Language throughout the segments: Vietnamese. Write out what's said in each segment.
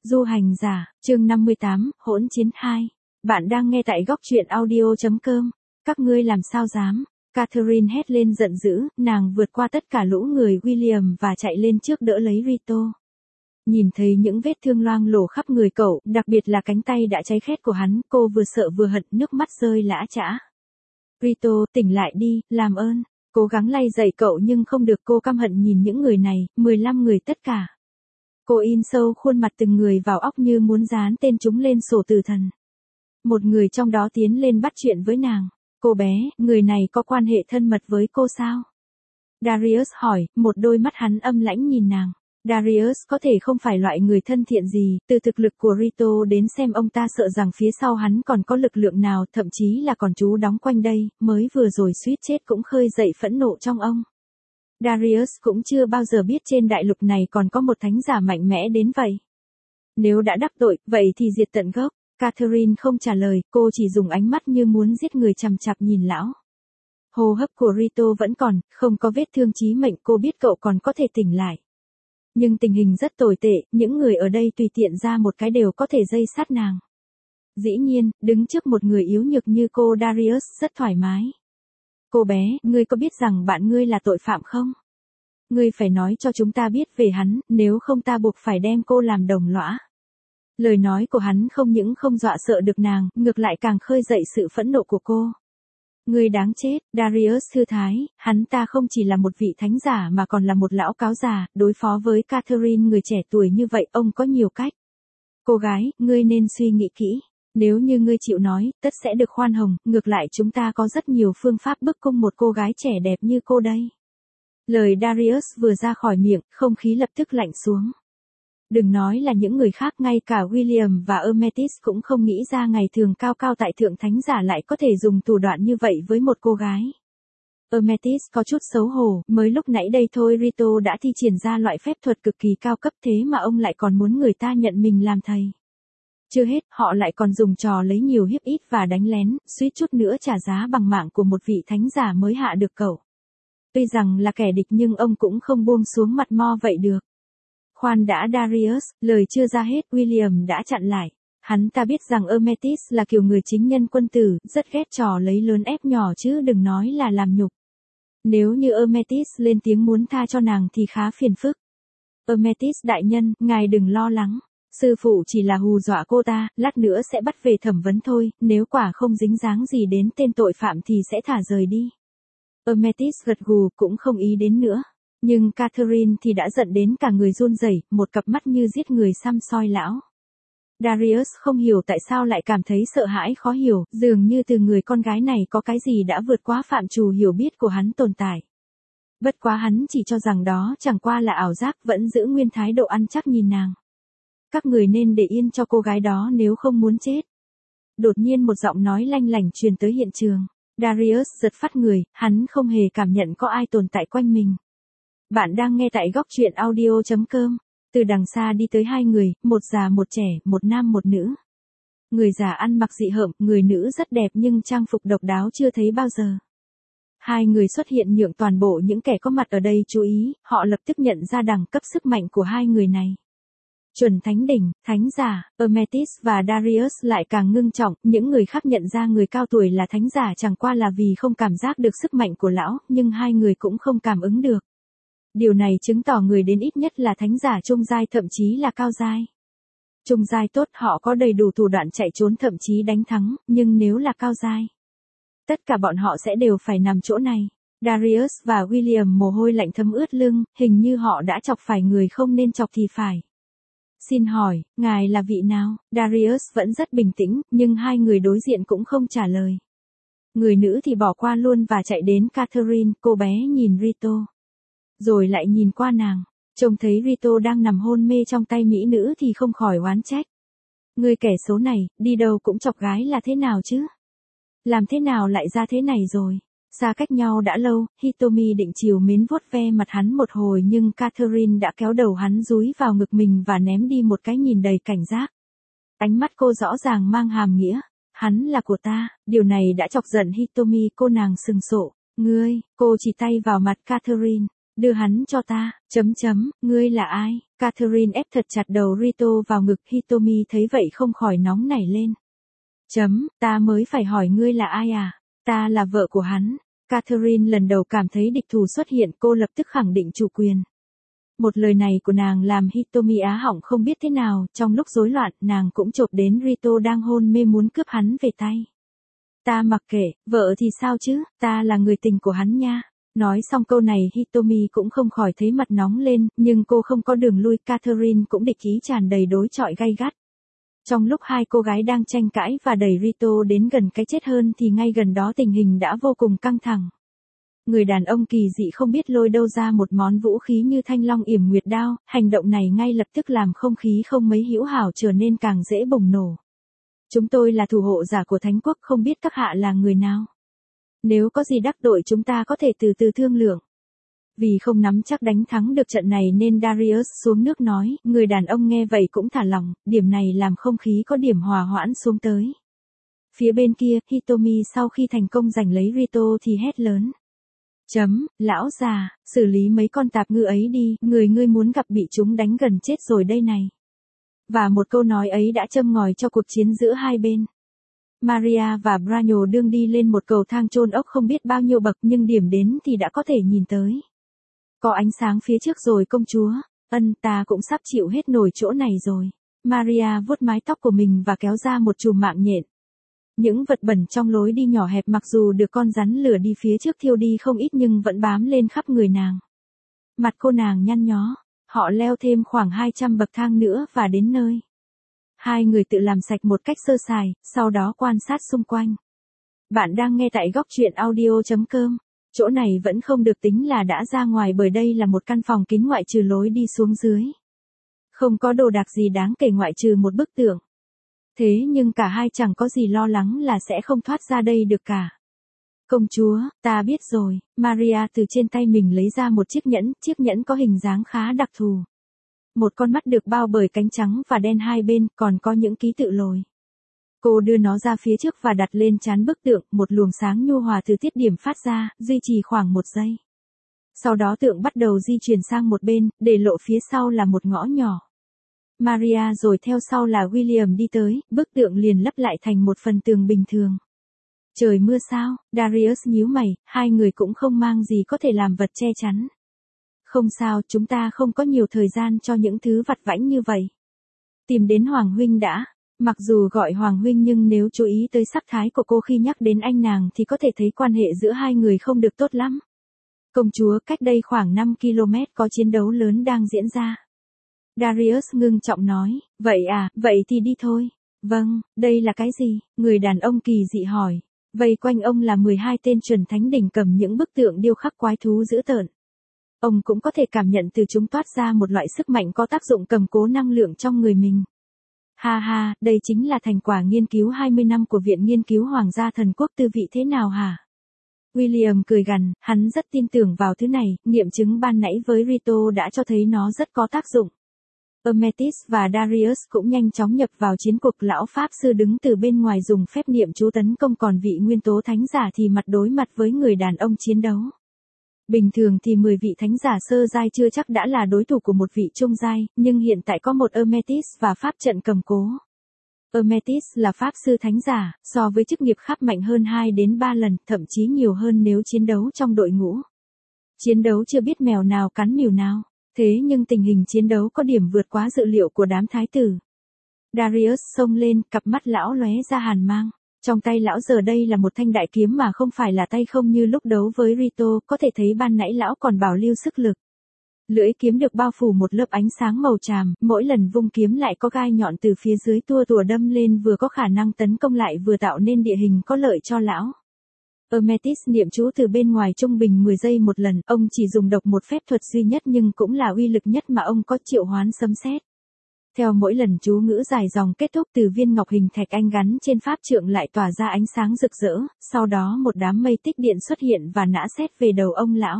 Du hành giả, chương 58, hỗn chiến 2. Bạn đang nghe tại góc truyện audio.com. Các ngươi làm sao dám? Catherine hét lên giận dữ, nàng vượt qua tất cả lũ người William và chạy lên trước đỡ lấy Rito. Nhìn thấy những vết thương loang lổ khắp người cậu, đặc biệt là cánh tay đã cháy khét của hắn, cô vừa sợ vừa hận, nước mắt rơi lã chã. Rito, tỉnh lại đi, làm ơn. Cố gắng lay dậy cậu nhưng không được, cô căm hận nhìn những người này, 15 người tất cả. Cô in sâu khuôn mặt từng người vào óc như muốn dán tên chúng lên sổ tử thần. Một người trong đó tiến lên bắt chuyện với nàng. Cô bé, người này có quan hệ thân mật với cô sao? Darius hỏi, một đôi mắt hắn âm lãnh nhìn nàng. Darius có thể không phải loại người thân thiện gì, từ thực lực của Rito đến xem ông ta sợ rằng phía sau hắn còn có lực lượng nào, thậm chí là còn trú đóng quanh đây, mới vừa rồi suýt chết cũng khơi dậy phẫn nộ trong ông. Darius cũng chưa bao giờ biết trên đại lục này còn có một thánh giả mạnh mẽ đến vậy. Nếu đã đắc tội, vậy thì diệt tận gốc. Catherine không trả lời, cô chỉ dùng ánh mắt như muốn giết người chằm chằm nhìn lão. Hô hấp của Rito vẫn còn, không có vết thương chí mệnh, cô biết cậu còn có thể tỉnh lại. Nhưng tình hình rất tồi tệ, những người ở đây tùy tiện ra một cái đều có thể dây sát nàng. Dĩ nhiên, đứng trước một người yếu nhược như cô, Darius rất thoải mái. Cô bé, ngươi có biết rằng bạn ngươi là tội phạm không? Ngươi phải nói cho chúng ta biết về hắn, nếu không ta buộc phải đem cô làm đồng lõa. Lời nói của hắn không những không dọa sợ được nàng, ngược lại càng khơi dậy sự phẫn nộ của cô. Ngươi đáng chết, Darius thư thái, hắn ta không chỉ là một vị thánh giả mà còn là một lão cáo già, đối phó với Catherine người trẻ tuổi như vậy ông có nhiều cách. Cô gái, ngươi nên suy nghĩ kỹ. Nếu như ngươi chịu nói, tất sẽ được khoan hồng, ngược lại chúng ta có rất nhiều phương pháp bức cung một cô gái trẻ đẹp như cô đây. Lời Darius vừa ra khỏi miệng, không khí lập tức lạnh xuống. Đừng nói là những người khác, ngay cả William và Amethyst cũng không nghĩ ra ngày thường cao cao tại thượng thánh giả lại có thể dùng thủ đoạn như vậy với một cô gái. Amethyst có chút xấu hổ, mới lúc nãy đây thôi Rito đã thi triển ra loại phép thuật cực kỳ cao cấp thế mà ông lại còn muốn người ta nhận mình làm thầy. Chưa hết, họ lại còn dùng trò lấy nhiều hiếp ít và đánh lén, suýt chút nữa trả giá bằng mạng của một vị thánh giả mới hạ được cậu. Tuy rằng là kẻ địch nhưng ông cũng không buông xuống mặt mo vậy được. Khoan đã Darius, lời chưa ra hết, William đã chặn lại. Hắn ta biết rằng Amethyst là kiểu người chính nhân quân tử, rất ghét trò lấy lớn ép nhỏ chứ đừng nói là làm nhục. Nếu như Amethyst lên tiếng muốn tha cho nàng thì khá phiền phức. Amethyst đại nhân, ngài đừng lo lắng. Sư phụ chỉ là hù dọa cô ta, lát nữa sẽ bắt về thẩm vấn thôi, nếu quả không dính dáng gì đến tên tội phạm thì sẽ thả rời đi. Amethyst gật gù, cũng không ý đến nữa. Nhưng Catherine thì đã giận đến cả người run rẩy, một cặp mắt như giết người săm soi lão. Darius không hiểu tại sao lại cảm thấy sợ hãi khó hiểu, dường như từ người con gái này có cái gì đã vượt quá phạm trù hiểu biết của hắn tồn tại. Bất quá hắn chỉ cho rằng đó chẳng qua là ảo giác, vẫn giữ nguyên thái độ ăn chắc nhìn nàng. Các người nên để yên cho cô gái đó nếu không muốn chết. Đột nhiên một giọng nói lanh lảnh truyền tới hiện trường. Darius giật phát người, hắn không hề cảm nhận có ai tồn tại quanh mình. Bạn đang nghe tại góc truyện audio.com. Từ đằng xa đi tới hai người, một già một trẻ, một nam một nữ. Người già ăn mặc dị hợm, người nữ rất đẹp nhưng trang phục độc đáo chưa thấy bao giờ. Hai người xuất hiện nhượng toàn bộ những kẻ có mặt ở đây chú ý, họ lập tức nhận ra đẳng cấp sức mạnh của hai người này. Chuẩn thánh đỉnh, thánh giả, Amethyst và Darius lại càng ngưng trọng, những người khác nhận ra người cao tuổi là thánh giả chẳng qua là vì không cảm giác được sức mạnh của lão, nhưng hai người cũng không cảm ứng được. Điều này chứng tỏ người đến ít nhất là thánh giả trung giai, thậm chí là cao giai. Trung giai tốt, họ có đầy đủ thủ đoạn chạy trốn thậm chí đánh thắng, nhưng nếu là cao giai, tất cả bọn họ sẽ đều phải nằm chỗ này. Darius và William mồ hôi lạnh thấm ướt lưng, hình như họ đã chọc phải người không nên chọc thì phải. Xin hỏi, ngài là vị nào? Darius vẫn rất bình tĩnh, nhưng hai người đối diện cũng không trả lời. Người nữ thì bỏ qua luôn và chạy đến Catherine, cô bé nhìn Rito. Rồi lại nhìn qua nàng, trông thấy Rito đang nằm hôn mê trong tay mỹ nữ thì không khỏi oán trách. Người kẻ số này, đi đâu cũng chọc gái là thế nào chứ? Làm thế nào lại ra thế này rồi? Xa cách nhau đã lâu, Hitomi định trìu mến vuốt ve mặt hắn một hồi nhưng Catherine đã kéo đầu hắn dúi vào ngực mình và ném đi một cái nhìn đầy cảnh giác. Ánh mắt cô rõ ràng mang hàm nghĩa, hắn là của ta, điều này đã chọc giận Hitomi, cô nàng sừng sộ. Ngươi, cô chỉ tay vào mặt Catherine, đưa hắn cho ta, ngươi là ai? Catherine ép thật chặt đầu Rito vào ngực, Hitomi thấy vậy không khỏi nóng nảy lên. Ta mới phải hỏi ngươi là ai à? Ta là vợ của hắn. Catherine lần đầu cảm thấy địch thủ xuất hiện, cô lập tức khẳng định chủ quyền. Một lời này của nàng làm Hitomi á họng không biết thế nào, trong lúc rối loạn, nàng cũng chộp đến Rito đang hôn mê muốn cướp hắn về tay. Ta mặc kệ, vợ thì sao chứ, ta là người tình của hắn nha. Nói xong câu này Hitomi cũng không khỏi thấy mặt nóng lên, nhưng cô không có đường lui, Catherine cũng địch ý tràn đầy đối chọi gay gắt. Trong lúc hai cô gái đang tranh cãi và đẩy Rito đến gần cái chết hơn thì ngay gần đó tình hình đã vô cùng căng thẳng. Người đàn ông kỳ dị không biết lôi đâu ra một món vũ khí như thanh long yểm nguyệt đao, hành động này ngay lập tức làm không khí không mấy hữu hảo trở nên càng dễ bùng nổ. Chúng tôi là thủ hộ giả của Thánh quốc, không biết các hạ là người nào. Nếu có gì đắc tội chúng ta có thể từ từ thương lượng. Vì không nắm chắc đánh thắng được trận này nên Darius xuống nước nói, người đàn ông nghe vậy cũng thả lỏng, điểm này làm không khí có điểm hòa hoãn xuống tới. Phía bên kia, Hitomi sau khi thành công giành lấy Rito thì hét lớn. Lão già, xử lý mấy con tạp ngư ấy đi, ngươi muốn gặp bị chúng đánh gần chết rồi đây này. Và một câu nói ấy đã châm ngòi cho cuộc chiến giữa hai bên. Maria và Branyo đương đi lên một cầu thang chôn ốc không biết bao nhiêu bậc nhưng điểm đến thì đã có thể nhìn tới. Có ánh sáng phía trước rồi công chúa, ta cũng sắp chịu hết nổi chỗ này rồi. Maria vuốt mái tóc của mình và kéo ra một chùm mạng nhện. Những vật bẩn trong lối đi nhỏ hẹp mặc dù được con rắn lửa đi phía trước thiêu đi không ít nhưng vẫn bám lên khắp người nàng. Mặt cô nàng nhăn nhó, họ leo thêm khoảng 200 bậc thang nữa và đến nơi. Hai người tự làm sạch một cách sơ sài, sau đó quan sát xung quanh. Bạn đang nghe tại góc truyện audio.com. Chỗ này vẫn không được tính là đã ra ngoài bởi đây là một căn phòng kín ngoại trừ lối đi xuống dưới. Không có đồ đạc gì đáng kể ngoại trừ một bức tượng. Thế nhưng cả hai chẳng có gì lo lắng là sẽ không thoát ra đây được cả. Công chúa, ta biết rồi, Maria từ trên tay mình lấy ra một chiếc nhẫn có hình dáng khá đặc thù. Một con mắt được bao bởi cánh trắng và đen hai bên, còn có những ký tự lồi. Cô đưa nó ra phía trước và đặt lên trán bức tượng, một luồng sáng nhu hòa từ tiết điểm phát ra, duy trì khoảng 1 giây. Sau đó tượng bắt đầu di chuyển sang một bên, để lộ phía sau là một ngõ nhỏ. Maria rồi theo sau là William đi tới, bức tượng liền lấp lại thành một phần tường bình thường. Trời mưa sao? Darius nhíu mày, hai người cũng không mang gì có thể làm vật che chắn. Không sao, chúng ta không có nhiều thời gian cho những thứ vặt vãnh như vậy. Tìm đến Hoàng huynh đã. Mặc dù gọi Hoàng huynh nhưng nếu chú ý tới sắc thái của cô khi nhắc đến anh nàng thì có thể thấy quan hệ giữa hai người không được tốt lắm. Công chúa, cách đây khoảng 5 km có chiến đấu lớn đang diễn ra. Darius ngưng trọng nói, vậy à, vậy thì đi thôi. Vâng, đây là cái gì? Người đàn ông kỳ dị hỏi. Vây quanh ông là 12 tên chuẩn thánh đỉnh cầm những bức tượng điêu khắc quái thú dữ tợn. Ông cũng có thể cảm nhận từ chúng toát ra một loại sức mạnh có tác dụng cầm cố năng lượng trong người mình. Ha ha, đây chính là thành quả nghiên cứu 20 năm của Viện Nghiên cứu Hoàng gia Thần Quốc Tư vị thế nào hả? William cười gằn, hắn rất tin tưởng vào thứ này, nghiệm chứng ban nãy với Rito đã cho thấy nó rất có tác dụng. Amethyst và Darius cũng nhanh chóng nhập vào chiến cuộc, lão pháp sư đứng từ bên ngoài dùng phép niệm chú tấn công, còn vị nguyên tố thánh giả thì mặt đối mặt với người đàn ông chiến đấu. Bình thường thì 10 vị thánh giả sơ giai chưa chắc đã là đối thủ của một vị trung giai, nhưng hiện tại có một Amethyst và pháp trận cầm cố. Amethyst là pháp sư thánh giả, so với chức nghiệp khác mạnh hơn 2 đến 3 lần, thậm chí nhiều hơn nếu chiến đấu trong đội ngũ. Chiến đấu chưa biết mèo nào cắn mèo nào, thế nhưng tình hình chiến đấu có điểm vượt quá dự liệu của đám thái tử. Darius xông lên, cặp mắt lão lóe ra hàn mang. Trong tay lão giờ đây là một thanh đại kiếm mà không phải là tay không như lúc đấu với Rito, có thể thấy ban nãy lão còn bảo lưu sức lực. Lưỡi kiếm được bao phủ một lớp ánh sáng màu tràm, mỗi lần vung kiếm lại có gai nhọn từ phía dưới tua tủa đâm lên, vừa có khả năng tấn công lại vừa tạo nên địa hình có lợi cho lão. Amethyst niệm chú từ bên ngoài trung bình 10 giây một lần, ông chỉ dùng độc một phép thuật duy nhất nhưng cũng là uy lực nhất mà ông có, triệu hoán sấm sét. Theo mỗi lần chú ngữ dài dòng kết thúc, từ viên ngọc hình thạch anh gắn trên pháp trượng lại tỏa ra ánh sáng rực rỡ, sau đó một đám mây tích điện xuất hiện và nã sét về đầu ông lão.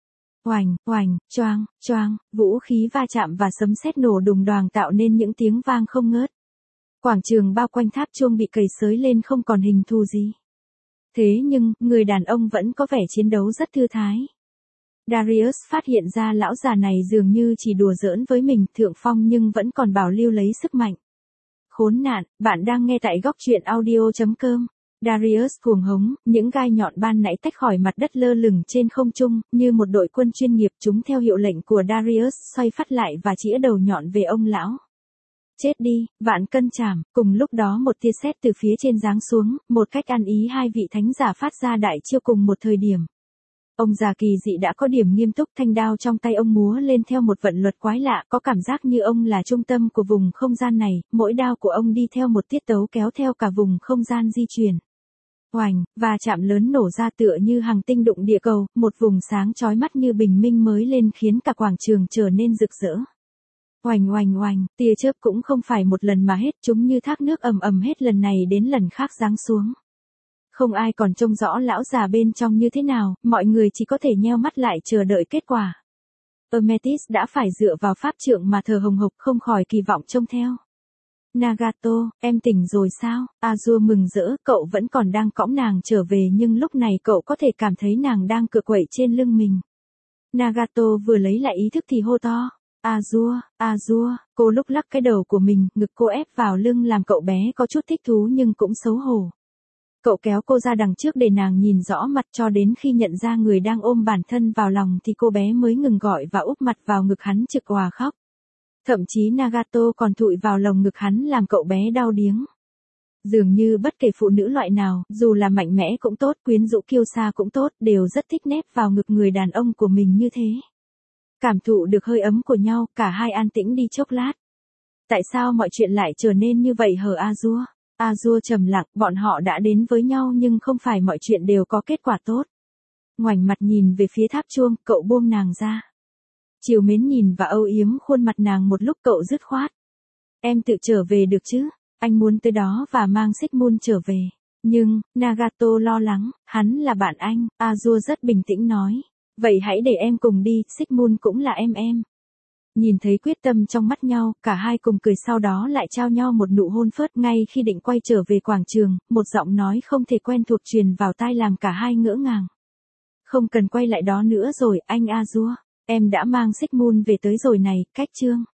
Oành, oành, choang, choang, vũ khí va chạm và sấm sét nổ đùng đoàng tạo nên những tiếng vang không ngớt. Quảng trường bao quanh tháp chuông bị cầy xới lên không còn hình thù gì. Thế nhưng, người đàn ông vẫn có vẻ chiến đấu rất thư thái. Darius phát hiện ra lão già này dường như chỉ đùa giỡn với mình thượng phong nhưng vẫn còn bảo lưu lấy sức mạnh. Khốn nạn, bạn đang nghe tại góc truyện audio.com. Darius cuồng hống, những gai nhọn ban nãy tách khỏi mặt đất lơ lửng trên không trung, như một đội quân chuyên nghiệp chúng theo hiệu lệnh của Darius xoay phát lại và chĩa đầu nhọn về ông lão. Chết đi, vạn cân trảm, cùng lúc đó một tia sét từ phía trên giáng xuống, một cách ăn ý hai vị thánh giả phát ra đại chiêu cùng một thời điểm. Ông già kỳ dị đã có điểm nghiêm túc, thanh đao trong tay ông múa lên theo một vận luật quái lạ, có cảm giác như ông là trung tâm của vùng không gian này, mỗi đao của ông đi theo một tiết tấu kéo theo cả vùng không gian di chuyển. Oành, và chạm lớn nổ ra tựa như hàng tinh đụng địa cầu, một vùng sáng chói mắt như bình minh mới lên khiến cả quảng trường trở nên rực rỡ. Oành oành oành, tia chớp cũng không phải một lần mà hết, chúng như thác nước ầm ầm hết lần này đến lần khác giáng xuống. Không ai còn trông rõ lão già bên trong như thế nào, mọi người chỉ có thể nheo mắt lại chờ đợi kết quả. Amethyst đã phải dựa vào pháp trượng mà thở hồng hộc không khỏi kỳ vọng trông theo. Nagato, em tỉnh rồi sao? Azure mừng rỡ, cậu vẫn còn đang cõng nàng trở về nhưng lúc này cậu có thể cảm thấy nàng đang cựa quậy trên lưng mình. Nagato vừa lấy lại ý thức thì hô to. Azure, Azure, cô lúc lắc cái đầu của mình, ngực cô ép vào lưng làm cậu bé có chút thích thú nhưng cũng xấu hổ. Cậu kéo cô ra đằng trước để nàng nhìn rõ mặt cho đến khi nhận ra người đang ôm bản thân vào lòng thì cô bé mới ngừng gọi và úp mặt vào ngực hắn trực òa khóc. Thậm chí Nagato còn thụi vào lồng ngực hắn làm cậu bé đau điếng. Dường như bất kể phụ nữ loại nào, dù là mạnh mẽ cũng tốt, quyến rũ kiêu sa cũng tốt, đều rất thích nép vào ngực người đàn ông của mình như thế. Cảm thụ được hơi ấm của nhau, cả hai an tĩnh đi chốc lát. Tại sao mọi chuyện lại trở nên như vậy hờ Azure? Azure trầm lặng, bọn họ đã đến với nhau nhưng không phải mọi chuyện đều có kết quả tốt. Ngoảnh mặt nhìn về phía tháp chuông, cậu buông nàng ra. Chiều mến nhìn và âu yếm khuôn mặt nàng một lúc cậu dứt khoát. Em tự trở về được chứ? Anh muốn tới đó và mang Sigmund trở về. Nhưng, Nagato lo lắng, hắn là bạn anh, Azure rất bình tĩnh nói. Vậy hãy để em cùng đi, Sigmund cũng là em. Nhìn thấy quyết tâm trong mắt nhau, cả hai cùng cười sau đó lại trao nhau một nụ hôn phớt ngay khi định quay trở về quảng trường, một giọng nói không thể quen thuộc truyền vào tai làm cả hai ngỡ ngàng. Không cần quay lại đó nữa rồi, anh Azure. Em đã mang Sigmund về tới rồi này, cách chương.